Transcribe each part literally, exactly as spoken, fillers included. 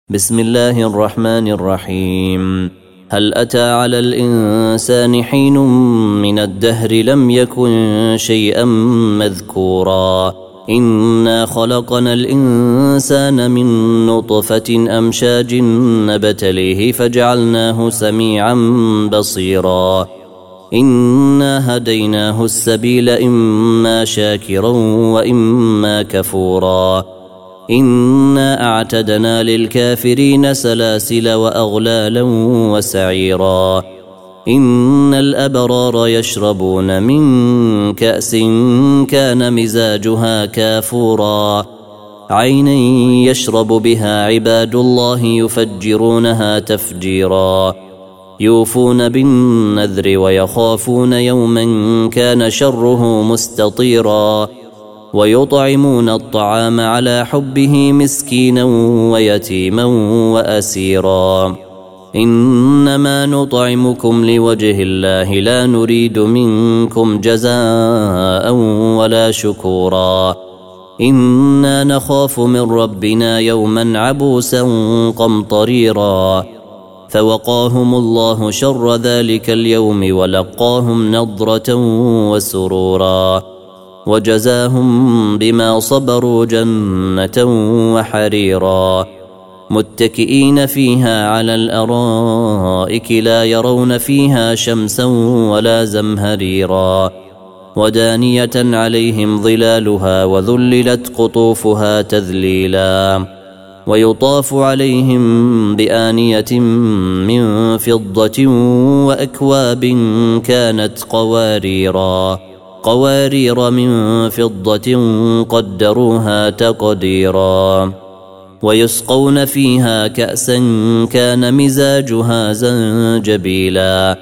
بسم الله الرحمن الرحيم. هل أتى على الإنسان حين من الدهر لم يكن شيئا مذكورا إنا خلقنا الإنسان من نطفة أمشاج نبتليه فجعلناه سميعا بصيرا إنا هديناه السبيل إما شاكرا وإما كفورا إنا أعتدنا للكافرين سلاسل وأغلالا وسعيرا إن الأبرار يشربون من كأس كان مزاجها كافورا عينا يشرب بها عباد الله يفجرونها تفجيرا يوفون بالنذر ويخافون يوما كان شره مستطيرا ويطعمون الطعام على حبه مسكينا ويتيما وأسيرا إنما نطعمكم لوجه الله لا نريد منكم جزاء ولا شكورا إنا نخاف من ربنا يوما عبوسا قمطريرا فوقاهم الله شر ذلك اليوم ولقاهم نضرة وسرورا وجزاهم بما صبروا جنة وحريرا متكئين فيها على الأرائك لا يرون فيها شمسا ولا زمهريرا ودانية عليهم ظلالها وذللت قطوفها تذليلا ويطاف عليهم بآنية من فضة وأكواب كانت قواريرا قوارير من فضة قدروها تقديرا ويسقون فيها كأسا كان مزاجها زنجبيلا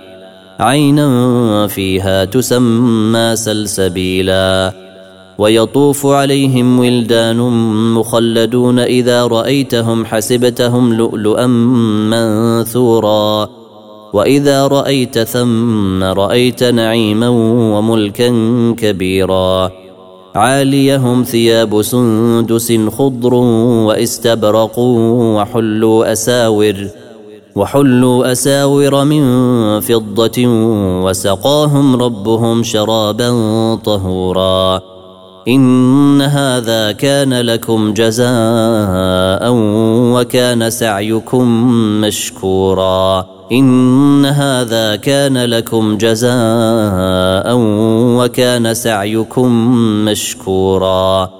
عينا فيها تسمى سلسبيلا ويطوف عليهم ولدان مخلدون إذا رأيتهم حسبتهم لؤلؤا منثورا وإذا رأيت ثم رأيت نعيما وملكا كبيرا عاليهم ثياب سندس خضر واستبرق وحلوا أساور وحلوا أساور من فضة وسقاهم ربهم شرابا طهورا إن هذا كان لكم جزاء وكان سعيكم مشكورا إن هذا كان لكم جزاء وكان سعيكم مشكورا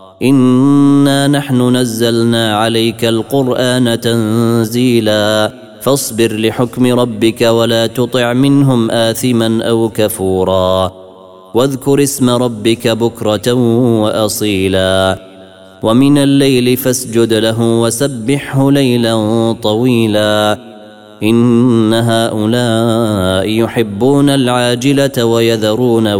إنا نحن نزلنا عليك القرآن تنزيلا فاصبر لحكم ربك ولا تطع منهم آثما أو كفورا واذكر اسم ربك بكرة وأصيلا ومن الليل فاسجد له وسبحه ليلا طويلا إن هؤلاء يحبون العاجلة ويذرون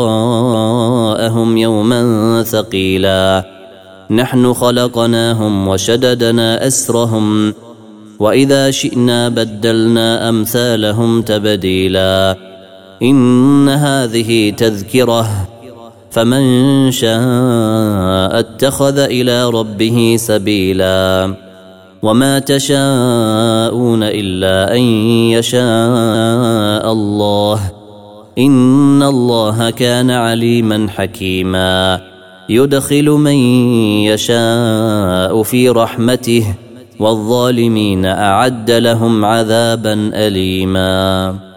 وراءهم يوما ثقيلا نحن خلقناهم وشددنا أسرهم وإذا شئنا بدلنا أمثالهم تبديلا إن هذه تذكرة فمن شاء اتخذ إلى ربه سبيلا وما تشاءون إلا أن يشاء الله إن الله كان عليما حكيما يدخل من يشاء في رحمته والظالمين أعد لهم عذابا أليما.